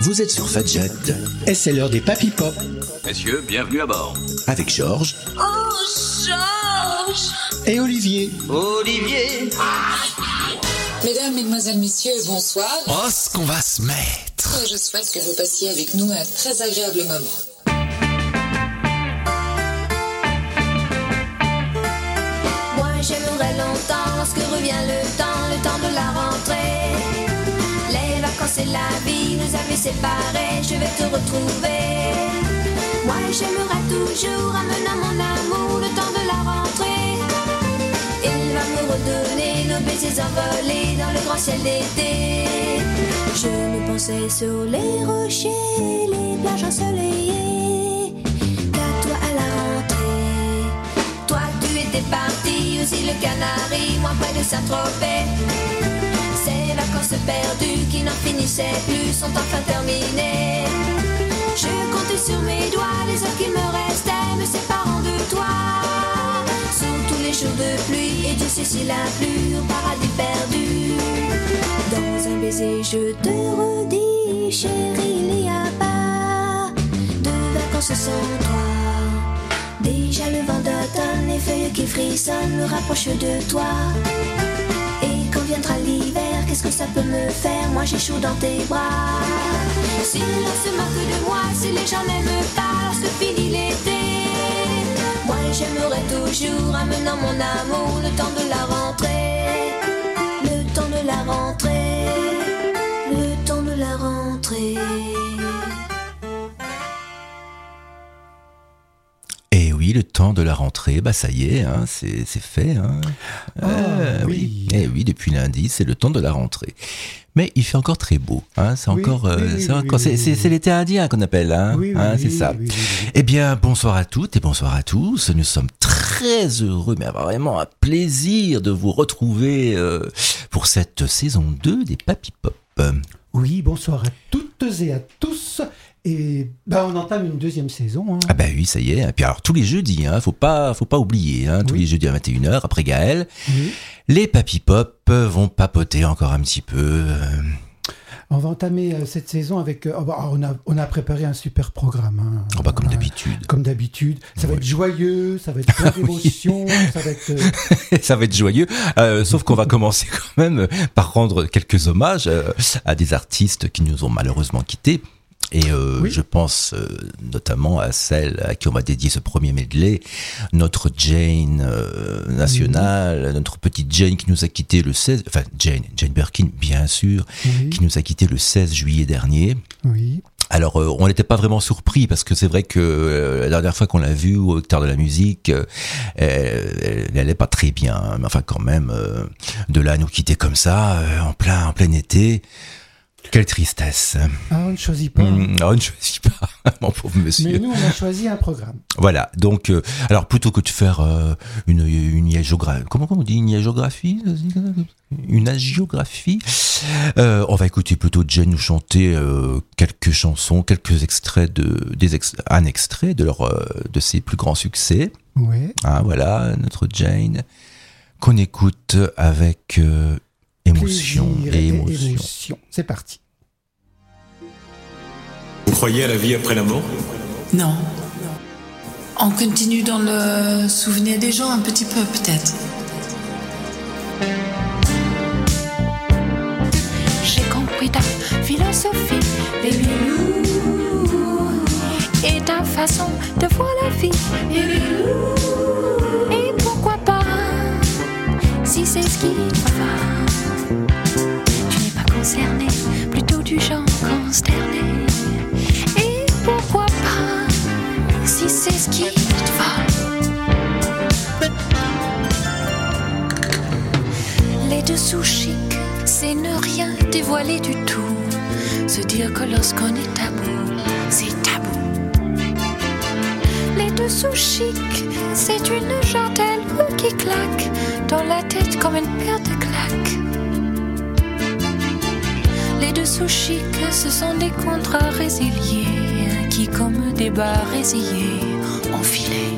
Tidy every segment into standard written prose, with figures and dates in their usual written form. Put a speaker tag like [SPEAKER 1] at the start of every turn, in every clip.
[SPEAKER 1] Vous êtes sur Fadjet.
[SPEAKER 2] Et c'est l'heure des Papy Pop.
[SPEAKER 3] Messieurs, bienvenue à bord.
[SPEAKER 1] Avec Georges.
[SPEAKER 4] Oh, Georges!
[SPEAKER 2] Et Olivier.
[SPEAKER 3] Olivier!
[SPEAKER 5] Mesdames, Mesdemoiselles, Messieurs, bonsoir.
[SPEAKER 1] Oh, ce qu'on va se mettre!
[SPEAKER 5] Je souhaite que vous passiez avec nous un très agréable moment.
[SPEAKER 6] Moi j'aimerais longtemps lorsque revient le temps de la rentrée. Les vacances et la vie nous avaient séparés, je vais te retrouver. Moi j'aimerais toujours amener mon amour le temps de la rentrée. Il va me redonner nos baisers envolés dans le grand ciel d'été. Je me pensais sur les rochers, les plages ensoleillées. Qu'à toi à la rentrée. Toi tu étais parti, aussi le Canari, moi près de Saint-Tropez. Ces vacances perdues qui n'en finissaient plus sont enfin terminées. Je comptais sur mes doigts les heures qui me restaient me séparant de toi. Sous tous les jours de pluie et Dieu sait s'il a plu au paradis perdu. Dans un baiser je te redis, chérie, il n'y a pas de vacances sans toi. Déjà le vent d'automne, les feuilles qui frissonnent me rapprochent de toi. Et quand viendra l'hiver, qu'est-ce que ça peut me faire? Moi j'ai chaud dans tes bras. Si l'on se moque de moi, si les gens n'aiment pas lorsque finit l'été, moi j'aimerais toujours amenant mon amour le temps de la rentrée. Le temps de la rentrée. Le temps de la rentrée.
[SPEAKER 1] Et oui, le temps de la rentrée, bah ça y est, hein, c'est fait. Hein.
[SPEAKER 2] Oui.
[SPEAKER 1] Et oui, depuis lundi, c'est le temps de la rentrée. Mais il fait encore très beau. Hein, c'est encore, c'est l'été indien qu'on appelle. Hein, c'est ça.
[SPEAKER 2] Oui.
[SPEAKER 1] Eh bien, bonsoir à toutes et bonsoir à tous. Nous sommes très heureux, mais vraiment un plaisir de vous retrouver pour cette saison 2 des Papy Pop.
[SPEAKER 2] Oui, bonsoir à toutes et à tous. Et on entame une deuxième saison. Hein.
[SPEAKER 1] Ah bah oui, ça y est. Et puis alors tous les jeudis, hein, faut pas oublier, hein, tous les jeudis à 21h après Gaël, les Papy Pop vont papoter encore un petit peu.
[SPEAKER 2] On va entamer cette saison avec. On a préparé un super programme. Hein.
[SPEAKER 1] Comme d'habitude.
[SPEAKER 2] Comme d'habitude. Ça va être joyeux, ça va être plein d'émotions, ça va être.
[SPEAKER 1] Ça va être joyeux. Sauf qu'on va commencer quand même par rendre quelques hommages à des artistes qui nous ont malheureusement quittés. Et je pense notamment à celle à qui on va dédier ce premier medley, notre Jane nationale, notre petite Jane qui nous a quitté le 16, enfin Jane Birkin bien sûr, qui nous a quitté le 16 juillet dernier.
[SPEAKER 2] Oui.
[SPEAKER 1] Alors on n'était pas vraiment surpris parce que c'est vrai que la dernière fois qu'on l'a vue au Hectare de la musique, elle allait pas très bien, mais enfin quand même de là à nous quitter comme ça en plein été. Quelle tristesse.
[SPEAKER 2] On ne choisit pas.
[SPEAKER 1] On ne choisit pas, mon pauvre monsieur.
[SPEAKER 2] Mais nous, on a choisi un programme.
[SPEAKER 1] Voilà, donc, alors plutôt que de faire une agiographie, comment on dit, une agiographie, on va écouter plutôt Jane nous chanter quelques chansons, quelques extraits un extrait de ses plus grands succès.
[SPEAKER 2] Ouais.
[SPEAKER 1] Ah, voilà, notre Jane, qu'on écoute avec... émotion.
[SPEAKER 2] C'est parti.
[SPEAKER 7] Vous croyez à la vie après la mort?
[SPEAKER 8] Non. On continue dans le souvenir des gens un petit peu peut-être.
[SPEAKER 6] J'ai compris ta philosophie, baby Lou, et ta façon de voir la vie, baby Lou. Et pourquoi pas, si c'est ce qui te va. Concerné, plutôt du genre consterné. Et pourquoi pas, si c'est ce qui te va. Les dessous chics, c'est ne rien dévoiler du tout. Se dire que lorsqu'on est tabou, c'est tabou. Les dessous chics, c'est une jartelle qui claque dans la tête comme une paire de claques. Les dessous chics, ce sont des contrats résiliés qui, comme des bas résillés, enfilés.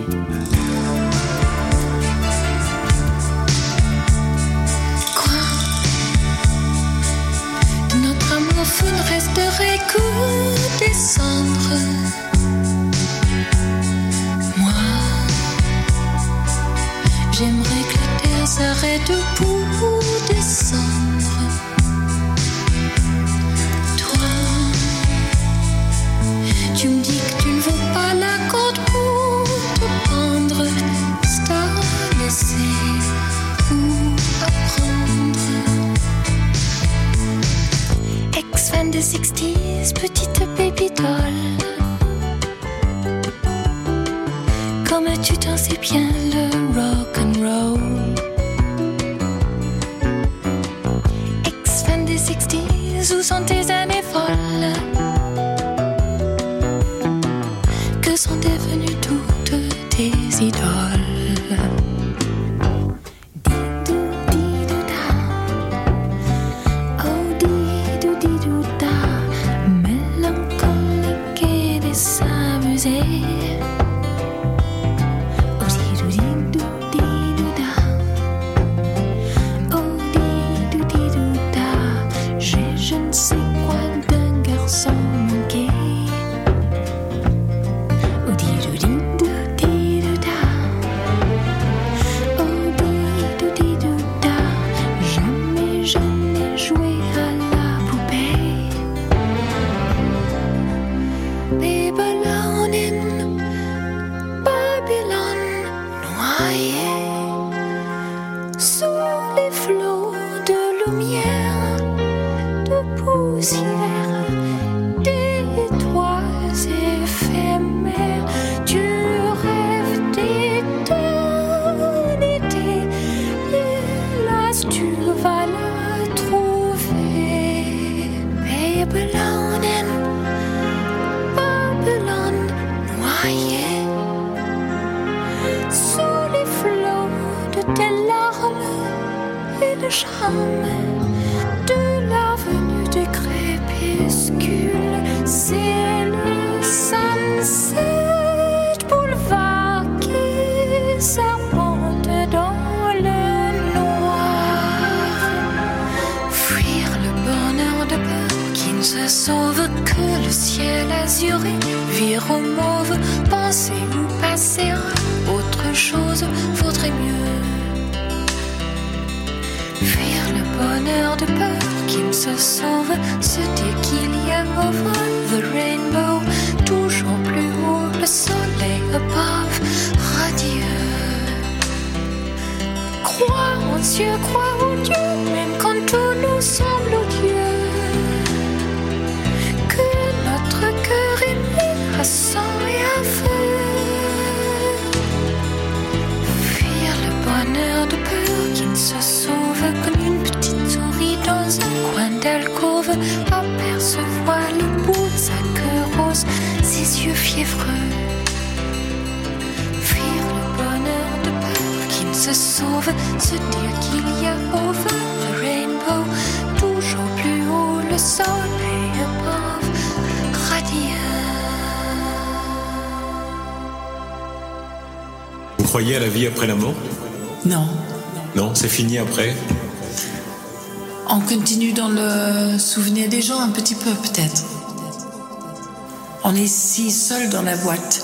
[SPEAKER 6] Quoi? De notre amour fou ne resterait qu'au Ex-fan des 60s, petite baby doll. Comme tu dansais bien le rock and roll. Ex-fan des 60s, où sont tes années folles? Que sont devenues toutes tes idoles?
[SPEAKER 7] Vous croyez à la vie après la mort?
[SPEAKER 8] Non.
[SPEAKER 7] Non, c'est fini après?
[SPEAKER 8] On continue dans le souvenir des gens un petit peu peut-être. On est si seul dans la boîte.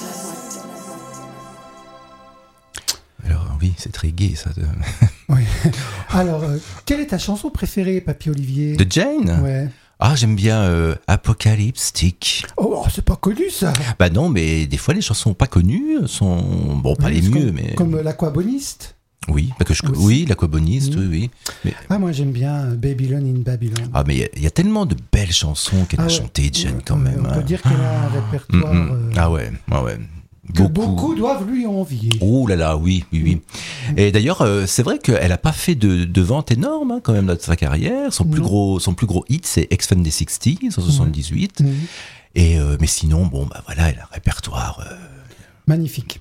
[SPEAKER 1] Alors oui, c'est très gai ça.
[SPEAKER 2] Oui. Alors, quelle est ta chanson préférée, Papy Olivier?
[SPEAKER 1] De Jane?
[SPEAKER 2] Ouais.
[SPEAKER 1] Ah, j'aime bien Apocalyptic.
[SPEAKER 2] Oh, c'est pas connu ça.
[SPEAKER 1] Bah non, mais des fois les chansons pas connues sont bon, pas les mieux, mais
[SPEAKER 2] comme l'Aquaboniste.
[SPEAKER 1] Oui, parce que oui, l'Aquaboniste, oui. Mais...
[SPEAKER 2] Ah, moi j'aime bien Babylon in Babylon.
[SPEAKER 1] Ah, mais il y a tellement de belles chansons qu'elle a chantées, Jane, quand même.
[SPEAKER 2] On peut dire qu'elle a un répertoire.
[SPEAKER 1] Ah ouais, ouais.
[SPEAKER 2] Que beaucoup doivent lui envier.
[SPEAKER 1] Oh là là, oui. Et d'ailleurs, c'est vrai qu'elle a pas fait de vente énorme quand même dans sa carrière. Son plus gros hit, c'est Ex-Fan des 60s en 78. Et mais sinon, bon, bah voilà, elle a un répertoire
[SPEAKER 2] magnifique.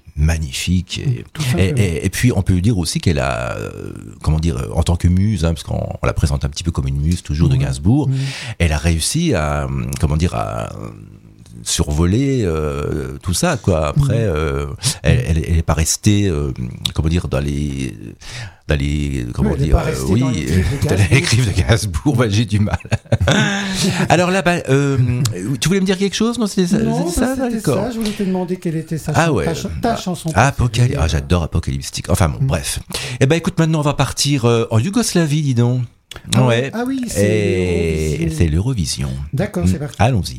[SPEAKER 1] Et puis on peut dire aussi qu'elle a, comment dire, en tant que muse, parce qu'on la présente un petit peu comme une muse toujours de Gainsbourg, elle a réussi à, comment dire, à survoler tout ça, quoi. Après, elle est pas restée, comment dire, dans les comment dire, dans les griffes de Gainsbourg. Bah, j'ai du mal. Alors là, bah, tu voulais me dire quelque chose? Non, c'était ça.
[SPEAKER 2] Ça. Je voulais te demander quelle était ta chanson.
[SPEAKER 1] J'adore Apocalyptic. Enfin bon, bref. Eh ben, écoute, maintenant on va partir en Yougoslavie, dis donc. Ouais.
[SPEAKER 2] Ah oui,
[SPEAKER 1] c'est l'Eurovision.
[SPEAKER 2] D'accord, c'est parti.
[SPEAKER 1] Allons-y.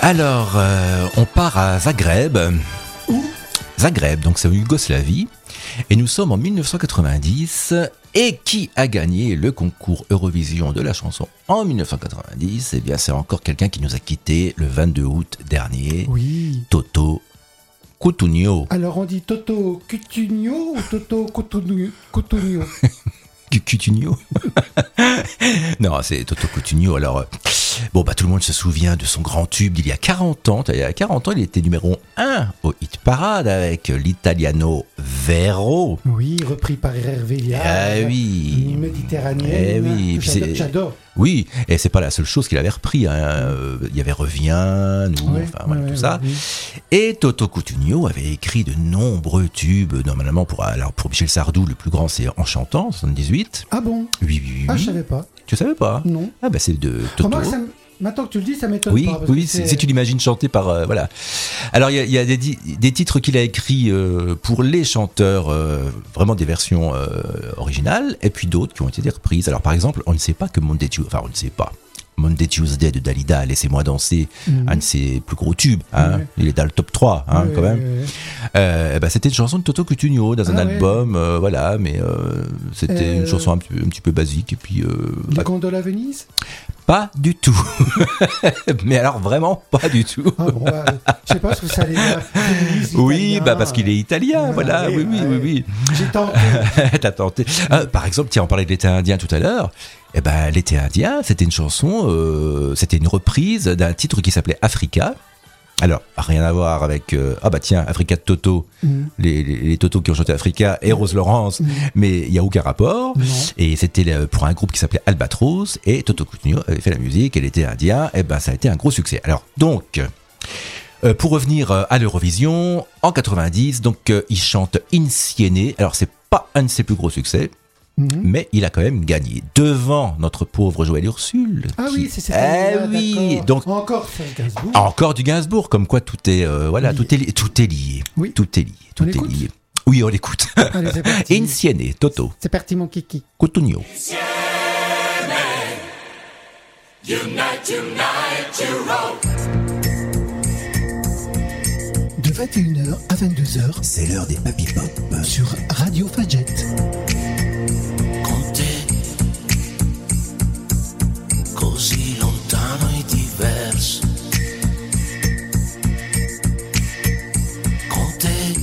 [SPEAKER 1] Alors, on part à Zagreb.
[SPEAKER 2] Où ?
[SPEAKER 1] Zagreb, donc c'est en Yougoslavie. Et nous sommes en 1990. Et qui a gagné le concours Eurovision de la chanson en 1990 ? Eh bien, c'est encore quelqu'un qui nous a quittés le 22 août dernier.
[SPEAKER 2] Oui.
[SPEAKER 1] Toto Cutugno.
[SPEAKER 2] Alors on dit Toto Cutugno ou Toto Cutugno ?
[SPEAKER 1] Cutugno. Non, c'est Toto Cutugno. Alors, bon, bah, tout le monde se souvient de son grand tube d'il y a 40 ans. Il y a 40 ans, il était numéro 1 au hit parade avec l'Italiano Vero.
[SPEAKER 2] Oui, repris par Hervé Liard.
[SPEAKER 1] Ah oui.
[SPEAKER 2] Méditerranéenne.
[SPEAKER 1] Oui,
[SPEAKER 2] J'adore.
[SPEAKER 1] Oui, et c'est pas la seule chose qu'il avait repris. Hein. Il y avait Reviens, nous, enfin voilà, tout ça.
[SPEAKER 2] Oui.
[SPEAKER 1] Et Toto Cutugno avait écrit de nombreux tubes, normalement pour Michel Sardou, le plus grand, c'est En chantant, 78.
[SPEAKER 2] Ah bon ?
[SPEAKER 1] Oui.
[SPEAKER 2] Ah, je savais pas.
[SPEAKER 1] Tu savais pas ?
[SPEAKER 2] Non.
[SPEAKER 1] Ah bah c'est de Toto.
[SPEAKER 2] Remarque, maintenant que tu le dis, ça m'étonne
[SPEAKER 1] Oui,
[SPEAKER 2] pas. parce
[SPEAKER 1] oui,
[SPEAKER 2] que
[SPEAKER 1] si tu l'imagines chanter par voilà. Alors il y a des titres qu'il a écrits pour les chanteurs, vraiment des versions originales, et puis d'autres qui ont été reprises. Alors par exemple, on ne sait pas que Monday Tuesday de Dalida, Laissez-moi danser, un de ses plus gros tubes, hein, il est dans le top 3 hein, quand même. C'était une chanson de Toto Cutugno dans un album, voilà, mais c'était une chanson un petit peu basique. Et puis,
[SPEAKER 2] Les gondoles à Venise ?
[SPEAKER 1] Pas du tout. Mais alors vraiment pas du tout.
[SPEAKER 2] Ah bon, je sais pas ce que ça allait dire.
[SPEAKER 1] Oui, parce qu'il est italien, voilà. Oui.
[SPEAKER 2] J'ai tenté.
[SPEAKER 1] T'as tenté. Par exemple, tiens, on parlait de l'été indien tout à l'heure. Eh ben, l'été indien, c'était une chanson, c'était une reprise d'un titre qui s'appelait Africa. Alors, rien à voir avec Africa de Toto, les Toto qui ont chanté Africa et Rose Laurence, mais il y a aucun rapport.
[SPEAKER 2] Non.
[SPEAKER 1] Et c'était pour un groupe qui s'appelait Albatros, et Toto Cutugno avait fait la musique, et l'été indien, et ben ça a été un gros succès. Alors donc, pour revenir à l'Eurovision, en 90, donc il chante Insieme. Alors c'est pas un de ses plus gros succès. Mais il a quand même gagné devant notre pauvre Joël Ursule.
[SPEAKER 2] Ah oui, c'est ça.
[SPEAKER 1] Oui, donc
[SPEAKER 2] encore sur Gainsbourg.
[SPEAKER 1] Encore du Gainsbourg, comme quoi tout est tout est lié.
[SPEAKER 2] Oui.
[SPEAKER 1] Tout est lié. Tout
[SPEAKER 2] On
[SPEAKER 1] est
[SPEAKER 2] l'écoute
[SPEAKER 1] lié. Oui, on l'écoute.
[SPEAKER 2] Allez, c'est parti.
[SPEAKER 1] Insieme, Toto
[SPEAKER 2] C'est parti mon kiki.
[SPEAKER 1] Cutugno.
[SPEAKER 2] De 21h à 22h,
[SPEAKER 9] c'est l'heure des Papy Pop
[SPEAKER 2] sur Radio Fadjet.
[SPEAKER 10] Con te, così lontano e diverso. Con te,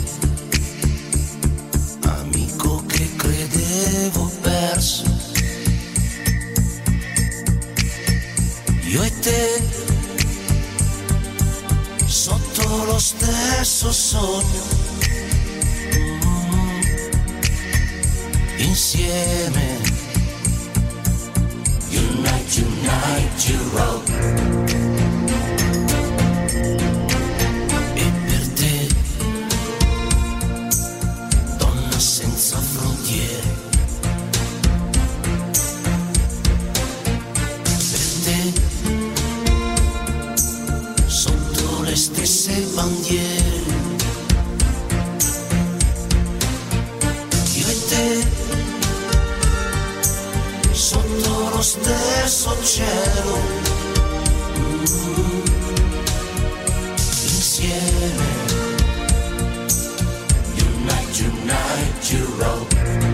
[SPEAKER 10] amico che credevo perso. Io e te, sotto lo stesso sogno, insieme. Unite, you roll. E per te, donna senza frontiere, per te, sotto le stesse bandiere, io e te, sotto lo stesso cielo, insieme. Unite, you roll.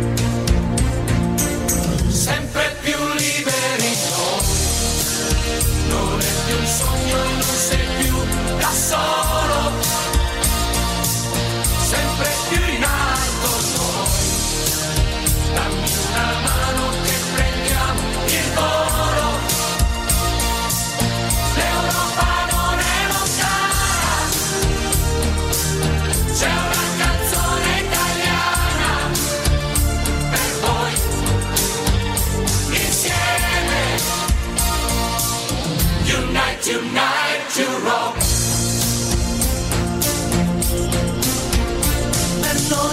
[SPEAKER 10] Sempre più liberi, non è più un sogno, non sei più da solo, sempre più in alto noi, dammi una mano che prendiamo il volo, l'Europa non è lontana, c'è una canzone italiana per voi, insieme, unite, you roll. Per noi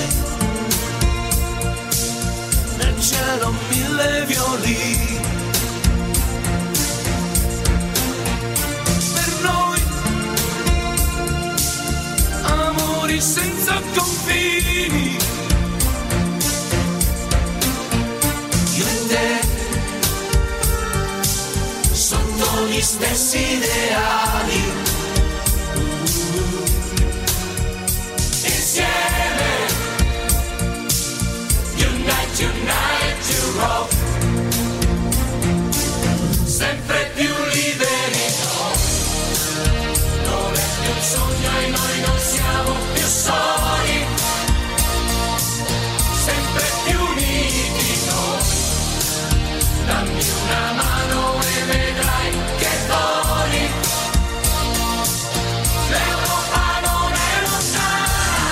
[SPEAKER 10] nel cielo 1000 violini, per noi amori senza confini, io e te sotto gli stessi ideali, siamo più soli, sempre più uniti noi. Dammi una mano e vedrai che voli. L'Europa non è lontana,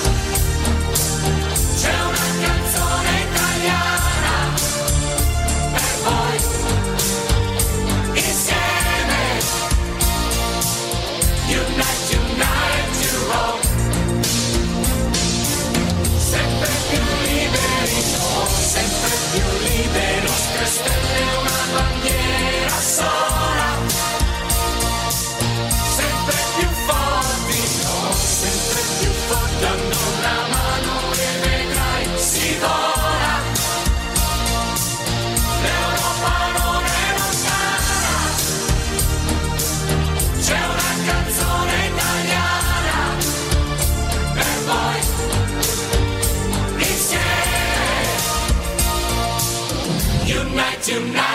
[SPEAKER 10] c'è una canzone italiana per voi. Insieme, unite, unite to roll. Sempre più liberi noi, sempre più liberi. Nostre stelle, una bandiera sola. Sempre più forti noi, sempre più forti. Danno una mano e vedrai si vola. L'Europa non è lontana, c'è una canzone italiana per voi. Insieme, unite, unite.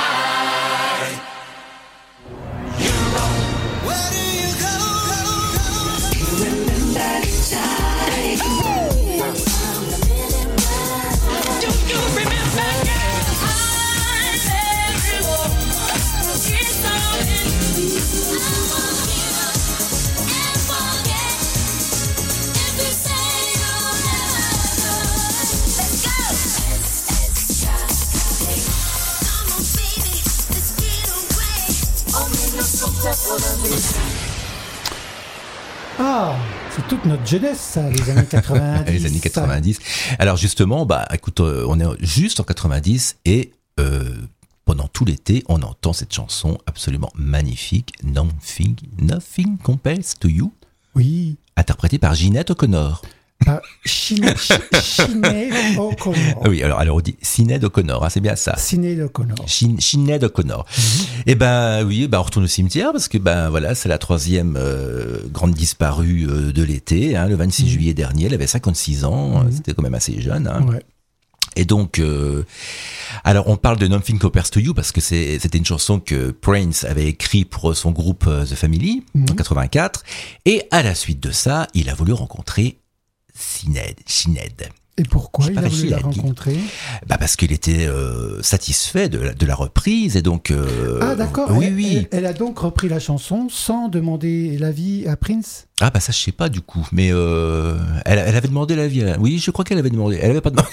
[SPEAKER 2] Ah, c'est toute notre jeunesse, ça, les années 90.
[SPEAKER 1] Les années 90. Alors justement, bah, écoute, on est juste en 90 et pendant tout l'été, on entend cette chanson absolument magnifique, Nothing Compares to You,
[SPEAKER 2] Oui.
[SPEAKER 1] interprétée par Ginette O'Connor.
[SPEAKER 2] Sinéad O'Connor.
[SPEAKER 1] Oui, alors on dit Sinéad O'Connor, hein, c'est bien ça.
[SPEAKER 2] Sinéad O'Connor.
[SPEAKER 1] Sinéad O'Connor. Et ben oui, ben on retourne au cimetière parce que ben voilà, c'est la troisième grande disparue de l'été, hein, le 26 juillet dernier. Elle avait 56 ans, c'était quand même assez jeune. Hein.
[SPEAKER 2] Ouais.
[SPEAKER 1] Et donc, alors on parle de Nothing Compares to You parce que c'était une chanson que Prince avait écrite pour son groupe The Family en 84. Et à la suite de ça, il a voulu rencontrer Sinéad.
[SPEAKER 2] Et pourquoi il a voulu la rencontrer ?
[SPEAKER 1] Bah parce qu'il était satisfait de la reprise et donc.
[SPEAKER 2] Ah d'accord.
[SPEAKER 1] Oui.
[SPEAKER 2] Elle a donc repris la chanson sans demander l'avis à Prince.
[SPEAKER 1] Ah bah ça je sais pas du coup, mais elle avait demandé l'avis. Oui, je crois qu'elle avait demandé. Elle avait pas demandé.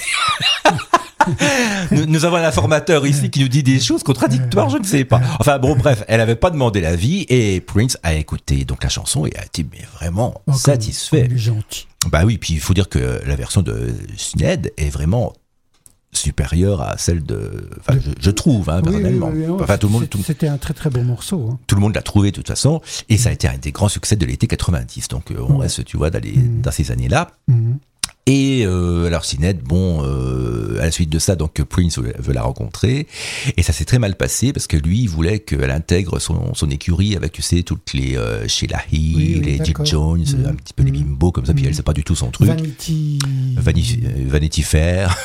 [SPEAKER 1] Nous avons un informateur ici qui nous dit des choses contradictoires, je ne sais pas. Enfin bon, bref, elle avait pas demandé l'avis et Prince a écouté donc la chanson et a été vraiment satisfait.
[SPEAKER 2] Il est gentil.
[SPEAKER 1] Bah oui, puis il faut dire que la version de Sinéad est vraiment supérieure à celle de. Enfin, je trouve, hein, personnellement.
[SPEAKER 2] Oui,
[SPEAKER 1] enfin, tout le monde.
[SPEAKER 2] C'était un très très beau morceau. Hein.
[SPEAKER 1] Tout le monde l'a trouvé de toute façon, et ça a été un des grands succès de l'été 90. Donc on reste, tu vois, dans ces années-là. Et alors Sinéad, bon, à la suite de ça, donc Prince veut la rencontrer, et ça s'est très mal passé parce que lui, il voulait qu'elle intègre son écurie avec, tu sais, toutes les Sheila Hill, les Jim Jones, un petit peu les bimbos comme ça. Puis elle, c'est pas du tout son truc. Vanity Fair.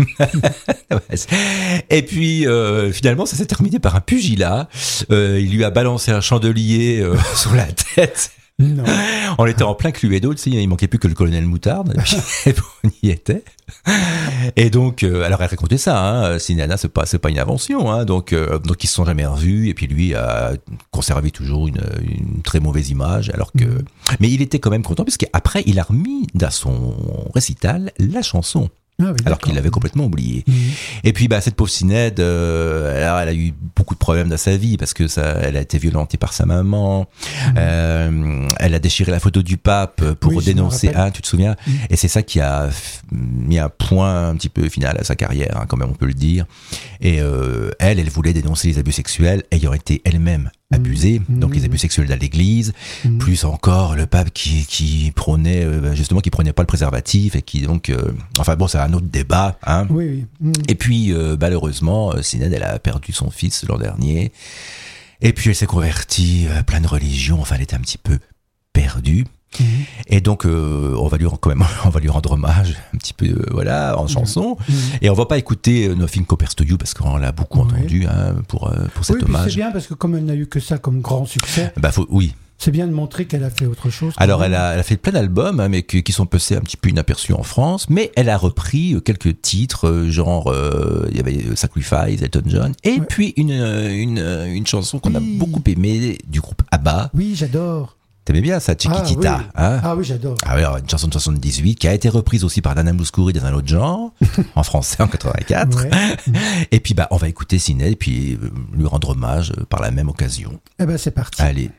[SPEAKER 1] Et puis finalement, ça s'est terminé par un pugilat. Il lui a balancé un chandelier sur la tête.
[SPEAKER 2] Non.
[SPEAKER 1] On était en plein Cluedo, tu sais, il manquait plus que le colonel Moutarde, et puis on y était. Et donc, alors elle racontait ça, hein, Sinéad, c'est pas une invention, hein, donc ils se sont jamais revus, et puis lui a conservé toujours une très mauvaise image, alors que, mais il était quand même content, parce qu'après il a remis dans son récital la chanson.
[SPEAKER 2] Ah oui,
[SPEAKER 1] alors qu'il l'avait complètement oublié. Et puis cette pauvre Sinéad, alors elle a eu beaucoup de problèmes dans sa vie parce que elle a été violentée par sa maman. Elle a déchiré la photo du pape pour dénoncer. Tu te souviens ? Et c'est ça qui a mis un point un petit peu final à sa carrière, hein, quand même on peut le dire. Et elle voulait dénoncer les abus sexuels ayant été elle-même abusée, donc les abus sexuels dans l'église, plus encore le pape qui prônait justement, qui prenait pas le préservatif et qui donc enfin bon, c'est un autre débat, hein.
[SPEAKER 2] Oui.
[SPEAKER 1] Et puis malheureusement Sinéad, elle a perdu son fils l'an dernier, et puis elle s'est convertie à plein de religions, enfin elle était un petit peu perdue. Et donc on va lui rendre hommage un petit peu en chanson, et on va pas écouter Nothing Compares to You parce qu'on l'a beaucoup entendu, hein, pour cet hommage.
[SPEAKER 2] C'est bien parce que comme elle n'a eu que ça comme grand succès, C'est bien de montrer qu'elle a fait autre chose.
[SPEAKER 1] Alors, elle a fait plein d'albums, hein, mais qui sont passés un petit peu inaperçus en France. Mais elle a repris quelques titres, genre, il y avait Sacrifice, Elton John, et puis une chanson qu'on a beaucoup aimée du groupe ABBA.
[SPEAKER 2] Oui, j'adore.
[SPEAKER 1] T'aimais bien ça, Chiquitita,
[SPEAKER 2] oui.
[SPEAKER 1] hein?
[SPEAKER 2] Oui, j'adore.
[SPEAKER 1] Ah oui, alors, une chanson de 78 qui a été reprise aussi par Nana Mouskouri dans un autre genre, en français en 84.
[SPEAKER 2] Ouais.
[SPEAKER 1] Et puis, on va écouter Sinéad et puis lui rendre hommage par la même occasion.
[SPEAKER 2] Eh ben, c'est parti.
[SPEAKER 1] Allez.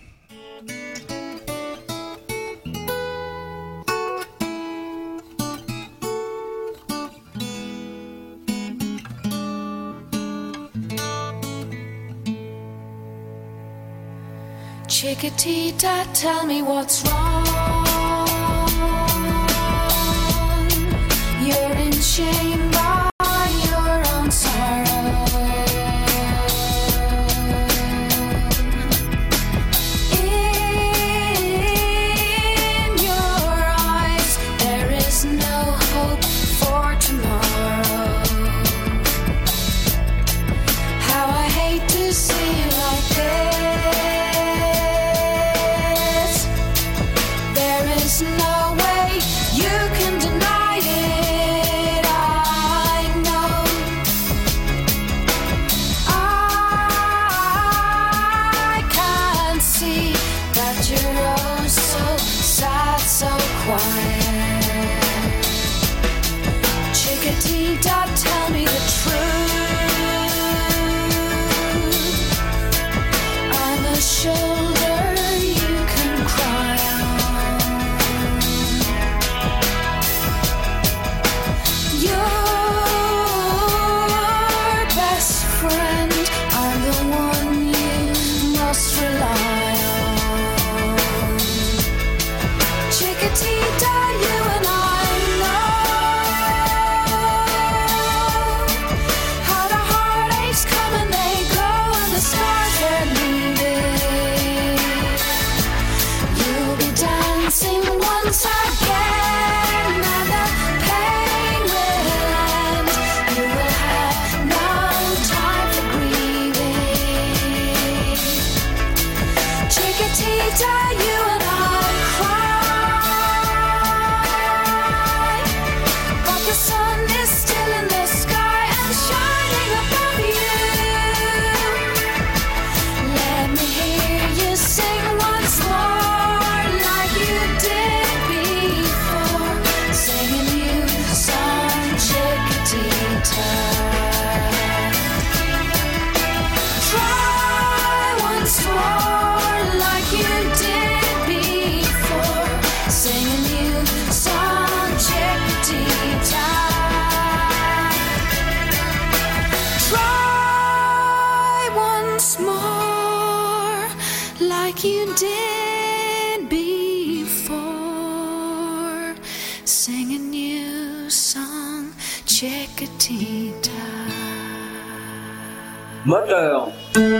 [SPEAKER 6] Chiquitita, tell me what's wrong. You're in shame by your own sorrow. In your eyes, there is no hope for tomorrow. How I hate to see you like this. No way you can deny it. I know. I can see that you're oh so sad, so quiet. Chiquitita, tell me the truth. I'm a shoulder you can cry on. Chiquitita, you and I know how the heartaches come and they go and the scars they're leaving. You'll be dancing once again and the pain will end. You will have no time for grieving. Chiquitita, you and I cry. The sun is still in the sky and shining above you. Let me hear you sing once more like you did before. Sing a new song, Chiquitita. Try once more like you did before. Sing a new song, Chiquitita. Try once more like you did before. Sing a new song, Chiquitita.
[SPEAKER 11] Moteur.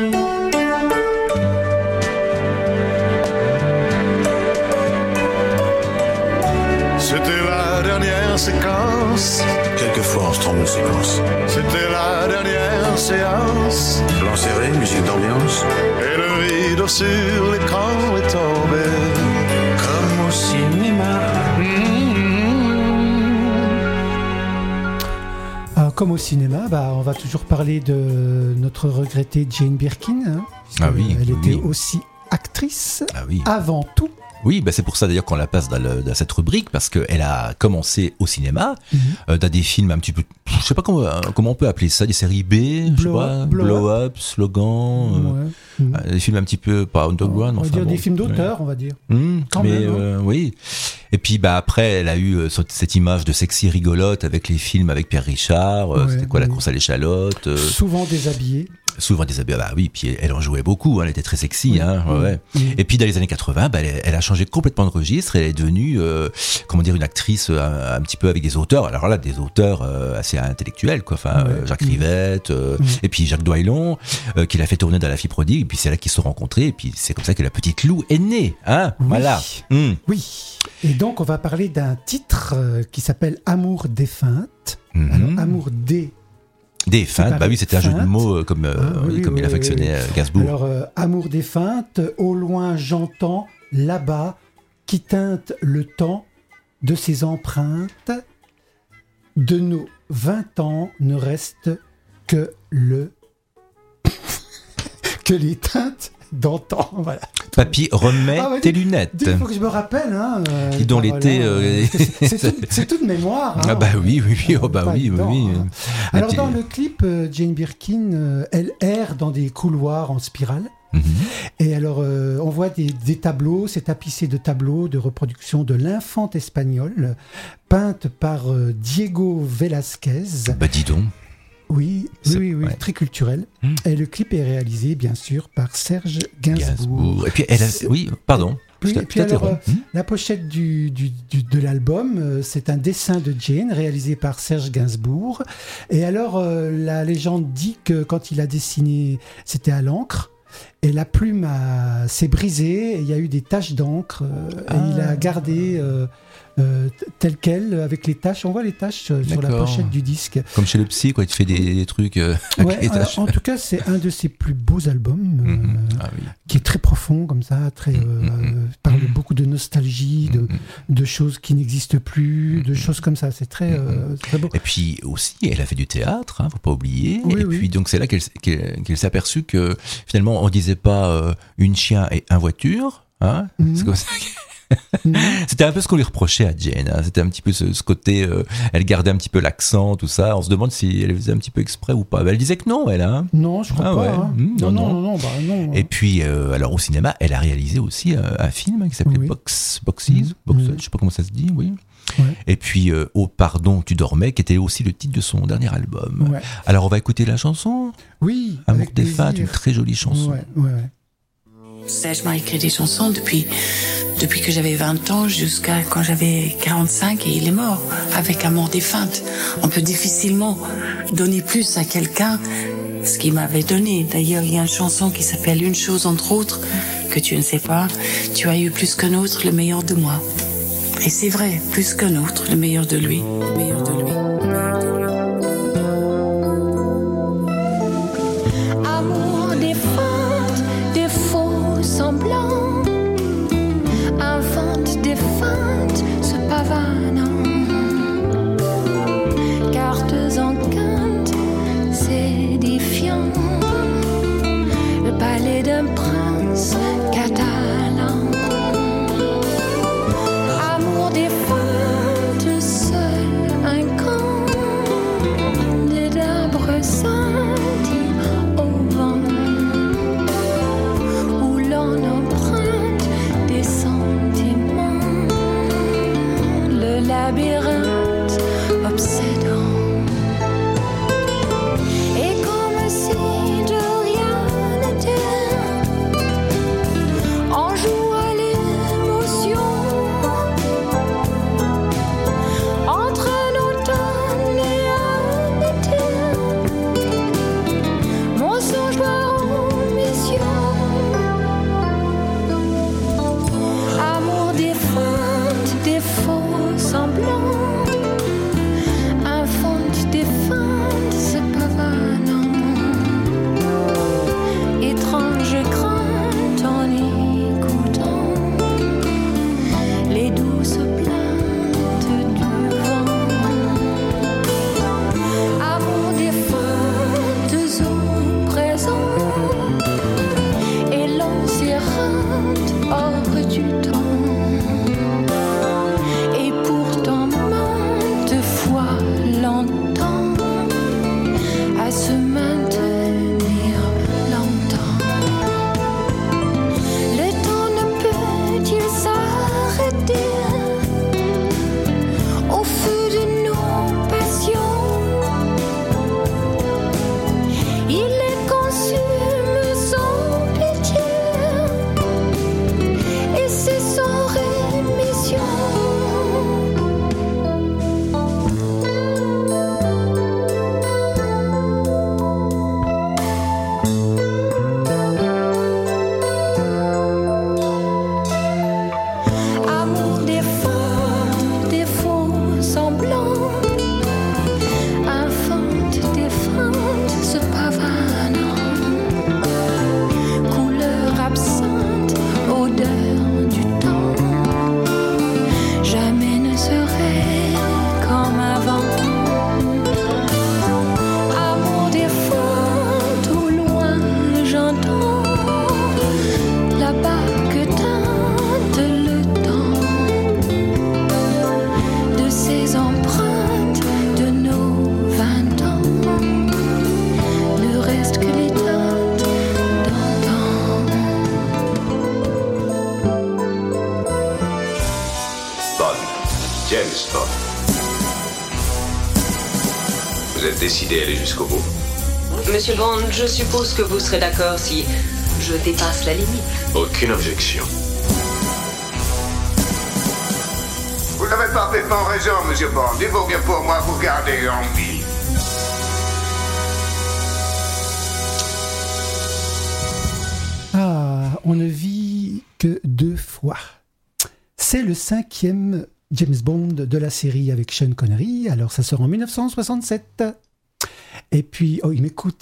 [SPEAKER 12] C'était la dernière séquence.
[SPEAKER 9] Quelquefois on se trompe de séquence.
[SPEAKER 12] C'était la dernière séance.
[SPEAKER 9] Plan serré, musique d'ambiance.
[SPEAKER 12] Et le rideau sur l'écran est tombé.
[SPEAKER 9] Comme au cinéma.
[SPEAKER 2] Comme au cinéma, on va toujours parler de notre regrettée Jane Birkin. Hein,
[SPEAKER 1] oui.
[SPEAKER 2] Elle était aussi actrice avant tout.
[SPEAKER 1] Oui, c'est pour ça d'ailleurs qu'on la place dans cette rubrique, parce qu'elle a commencé au cinéma, dans des films un petit peu, je sais pas comment on peut appeler ça, des séries B, Blow Up, Slogan, des films un petit peu pas underground.
[SPEAKER 2] On va dire des films d'auteur, on va dire.
[SPEAKER 1] Oui. Et puis après, elle a eu cette image de sexy rigolote avec les films avec Pierre Richard. C'était quoi, La course à l'échalote.
[SPEAKER 2] Souvent déshabillée.
[SPEAKER 1] Oui, puis elle en jouait beaucoup, elle était très sexy. Et puis dans les années 80, elle a changé complètement de registre, elle est devenue une actrice un petit peu avec des auteurs, alors là des auteurs assez intellectuels, quoi. Jacques Rivette, et puis Jacques Doillon, qui l'a fait tourner dans La Fille prodigue, et puis c'est là qu'ils se sont rencontrés, et puis c'est comme ça que la petite Lou est née, voilà.
[SPEAKER 2] Oui, et donc on va parler d'un titre qui s'appelle Amour défunte. Alors, Amour
[SPEAKER 1] Des feintes, bah oui, c'était un jeu de mots comme il affectionnait Gainsbourg.
[SPEAKER 2] Alors, amour des feintes, au loin j'entends, là-bas, qui teinte le temps de ses empreintes. De nos 20 ans ne reste que que les teintes d'antan. Voilà.
[SPEAKER 1] Papy, remets tes lunettes.
[SPEAKER 2] Il faut que je me rappelle.
[SPEAKER 1] Qui dont l'été...
[SPEAKER 2] C'est toute mémoire.
[SPEAKER 1] Ah bah oui.
[SPEAKER 2] Alors dans le clip, Jane Birkin, elle erre dans des couloirs en spirale. Et alors, on voit des tableaux, c'est tapissé de tableaux de reproduction de l'infante espagnole, peinte par Diego Velázquez.
[SPEAKER 1] Bah dis donc.
[SPEAKER 2] Oui, très culturel. Et le clip est réalisé, bien sûr, par Serge Gainsbourg.
[SPEAKER 1] Et puis, pardon.
[SPEAKER 2] Oui, et puis alors, la pochette de l'album, c'est un dessin de Jane réalisé par Serge Gainsbourg. Et alors, la légende dit que quand il a dessiné, c'était à l'encre. Et la plume s'est brisée, et il y a eu des taches d'encre, et il a gardé tel quel, avec les taches. On voit les taches sur la pochette du disque.
[SPEAKER 1] Comme chez le psy, quoi, il te fait des trucs avec les taches.
[SPEAKER 2] En tout cas, c'est un de ses plus beaux albums, qui est très profond, comme ça, parle beaucoup de nostalgie, de choses qui n'existent plus, de choses comme ça. C'est très beau.
[SPEAKER 1] Et puis aussi, elle a fait du théâtre, faut pas oublier. Puis donc c'est là qu'elle s'est aperçue que finalement on disait pas une chien et un voiture. C'est comme ça. C'était un peu ce qu'on lui reprochait à Jane. C'était un petit peu ce côté. Elle gardait un petit peu l'accent, tout ça. On se demande si elle faisait un petit peu exprès ou pas. Elle disait que non, elle.
[SPEAKER 2] Non, je crois pas. Non.
[SPEAKER 1] Et puis, alors au cinéma, elle a réalisé aussi un film qui s'appelait Boxes. Je sais pas comment ça se dit. Oui. Ouais. Et puis, Oh pardon, tu dormais, qui était aussi le titre de son dernier album. Ouais. Alors, on va écouter la chanson.
[SPEAKER 2] Oui.
[SPEAKER 1] Amour des feintes, une très jolie chanson.
[SPEAKER 2] Ouais.
[SPEAKER 8] Serge m'a écrit des chansons depuis que j'avais 20 ans jusqu'à quand j'avais 45 et il est mort avec Amour des feintes. On peut difficilement donner plus à quelqu'un ce qu'il m'avait donné. D'ailleurs, il y a une chanson qui s'appelle Une chose entre autres que tu ne sais pas. Tu as eu plus qu'un autre le meilleur de moi. Et c'est vrai, plus qu'un autre le meilleur de lui. Le meilleur de lui.
[SPEAKER 6] Amour des feintes, des faux semblants, invente des feintes, se pavanant, cartes en quinte, c'est défiant, le palais d'un prince catalan. Amour des feintes, seul un camp,
[SPEAKER 3] James Bond. Vous êtes décidé à aller jusqu'au bout?
[SPEAKER 11] Monsieur Bond, je suppose que vous serez d'accord si je dépasse la limite.
[SPEAKER 3] Aucune objection.
[SPEAKER 13] Vous avez parfaitement raison, monsieur Bond. Il vaut bien pour moi vous garder en vie.
[SPEAKER 2] Ah, on ne vit que 2 fois. C'est le 5e James Bond de la série avec Sean Connery. Alors, ça sort en 1967. Et puis, oh, il m'écoute.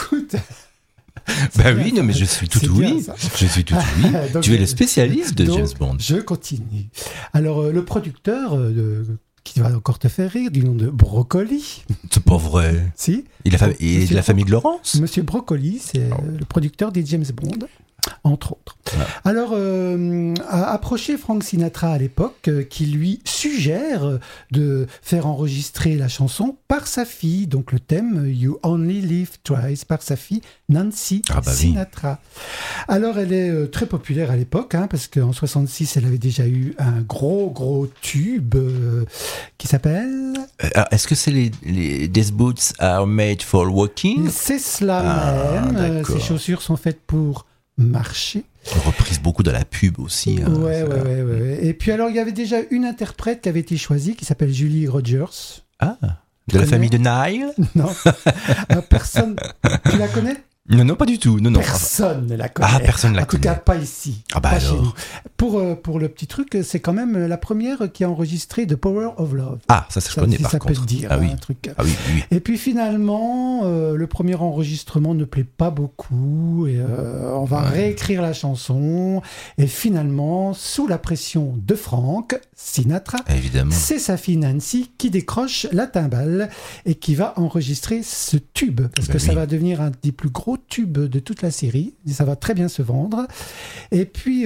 [SPEAKER 1] Bah oui, non, mais je suis tout oui. Je suis tout oui. Donc, tu es le spécialiste de James Bond.
[SPEAKER 2] Je continue. Alors, le producteur qui va encore te faire rire, du nom de Broccoli.
[SPEAKER 1] C'est pas vrai.
[SPEAKER 2] Si.
[SPEAKER 1] Il est de la famille de Laurence.
[SPEAKER 2] Monsieur Broccoli, c'est le producteur des James Bond. Entre autres. Ouais. Alors, a approché Frank Sinatra à l'époque, qui lui suggère de faire enregistrer la chanson par sa fille, donc le thème You Only Live Twice, par sa fille Nancy Sinatra. Oui. Alors, elle est très populaire à l'époque, parce qu'en 66, elle avait déjà eu un gros tube qui s'appelle...
[SPEAKER 1] Est-ce que c'est les These Boots Are Made for Walking?
[SPEAKER 2] C'est cela même. Ces chaussures sont faites pour marché.
[SPEAKER 1] Reprise beaucoup dans la pub aussi.
[SPEAKER 2] Ouais. Et puis alors, il y avait déjà une interprète qui avait été choisie, qui s'appelle Julie Rogers.
[SPEAKER 1] Ah, de la famille de Nile?
[SPEAKER 2] Non, personne. Tu la connais?
[SPEAKER 1] Non, pas du tout. Non.
[SPEAKER 2] Personne ne la connaît.
[SPEAKER 1] Ah, personne ne la connaît.
[SPEAKER 2] En tout cas, pas ici.
[SPEAKER 1] Ah bah
[SPEAKER 2] pas
[SPEAKER 1] alors.
[SPEAKER 2] Chez nous. Pour le petit truc, c'est quand même la première qui a enregistré The Power of Love.
[SPEAKER 1] Ah, ça je connais par
[SPEAKER 2] ça
[SPEAKER 1] contre.
[SPEAKER 2] Ça peut te dire,
[SPEAKER 1] ah, oui.
[SPEAKER 2] Un truc.
[SPEAKER 1] Ah oui.
[SPEAKER 2] Et puis finalement, le premier enregistrement ne plaît pas beaucoup. Et on va réécrire la chanson. Et finalement, sous la pression de Frank Sinatra,
[SPEAKER 1] évidemment,
[SPEAKER 2] c'est sa fille Nancy qui décroche la timbale et qui va enregistrer ce tube. Parce que ça va devenir un des plus gros tubes de toute la série. Et ça va très bien se vendre. Et puis...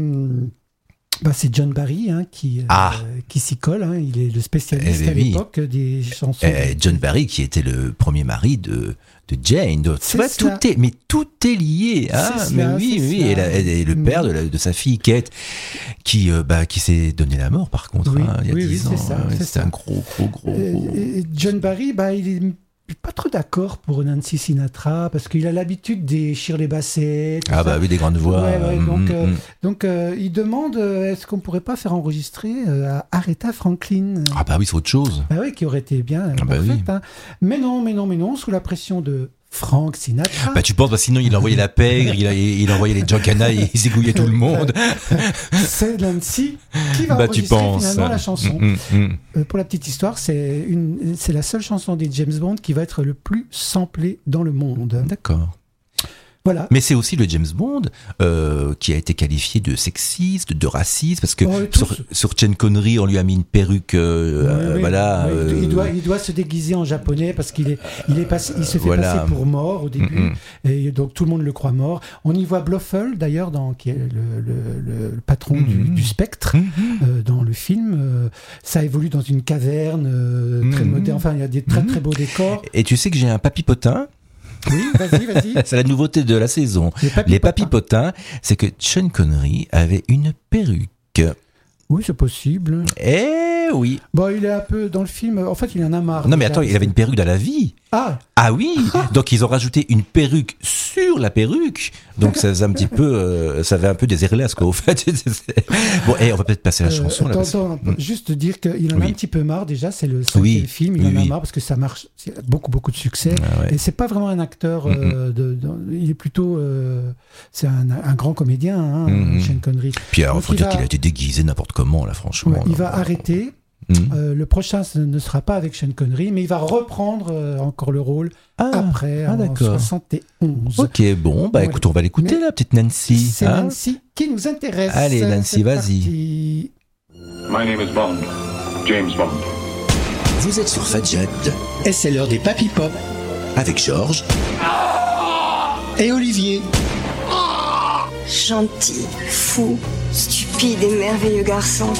[SPEAKER 2] c'est John Barry qui s'y colle. Il est le spécialiste à l'époque des chansons.
[SPEAKER 1] John Barry qui était le premier mari de Jane. Tout est lié. Et le père de sa fille Kate qui s'est donné la mort par contre il y a 10 ans. C'est un gros.
[SPEAKER 2] Et John Barry, il est pas trop d'accord pour Nancy Sinatra parce qu'il a l'habitude des Shirley Bassey.
[SPEAKER 1] Des grandes voix.
[SPEAKER 2] Donc il demande est-ce qu'on pourrait pas faire enregistrer Aretha Franklin.
[SPEAKER 1] C'est autre chose.
[SPEAKER 2] Qui aurait été bien parfaite. Mais non, sous la pression de Frank Sinatra.
[SPEAKER 1] Tu penses, sinon il envoyait la pègre, il envoyait les Giancana, il zigouillait tout le monde.
[SPEAKER 2] C'est Nancy qui va enregistrer finalement la chanson. Pour la petite histoire, c'est la seule chanson des James Bond qui va être le plus samplée dans le monde.
[SPEAKER 1] D'accord.
[SPEAKER 2] Voilà.
[SPEAKER 1] Mais c'est aussi le James Bond qui a été qualifié de sexiste, de raciste, parce que sur Sean Connery, on lui a mis une perruque.
[SPEAKER 2] Il doit se déguiser en japonais parce il se fait passer pour mort au début, et donc tout le monde le croit mort. On y voit Blofeld d'ailleurs, qui est le patron du Spectre dans le film. Ça évolue dans une caverne très moderne. Enfin, il y a des très très beaux décors.
[SPEAKER 1] Et tu sais que j'ai un papy-potin.
[SPEAKER 2] Oui, vas-y.
[SPEAKER 1] C'est la nouveauté de la saison. Les papy-potins, c'est que Sean Connery avait une perruque.
[SPEAKER 2] Oui, c'est possible.
[SPEAKER 1] Oui.
[SPEAKER 2] Il est un peu dans le film. En fait, il en a marre.
[SPEAKER 1] Non, mais attends, il avait une perruque dans la vie. Ah oui. Donc ils ont rajouté une perruque sur la perruque. Donc ça faisait un petit peu, ça avait un peu des RLS quoi. Au fait. On va peut-être passer la chanson là.
[SPEAKER 2] Juste dire qu'il en a un petit peu marre déjà. C'est le 5e film. Il en a marre parce que ça marche. Il a beaucoup de succès. Et c'est pas vraiment un acteur. Il est plutôt. C'est un grand comédien, Sean Connery.
[SPEAKER 1] Puis alors, faut dire qu'il a été déguisé n'importe comment là, franchement.
[SPEAKER 2] Il va arrêter. Le prochain ne sera pas avec Sean Connery, mais il va reprendre encore le rôle après, en 71.
[SPEAKER 1] Ok, écoute, on va l'écouter, la petite Nancy.
[SPEAKER 2] C'est Nancy qui nous intéresse.
[SPEAKER 1] Allez, Nancy, vas-y.
[SPEAKER 14] My name is Bond, James Bond.
[SPEAKER 15] Vous êtes sur Fadjet, et c'est l'heure des Papy Pop, avec Georges et Olivier.
[SPEAKER 16] Gentil, fou, stupide et merveilleux garçon.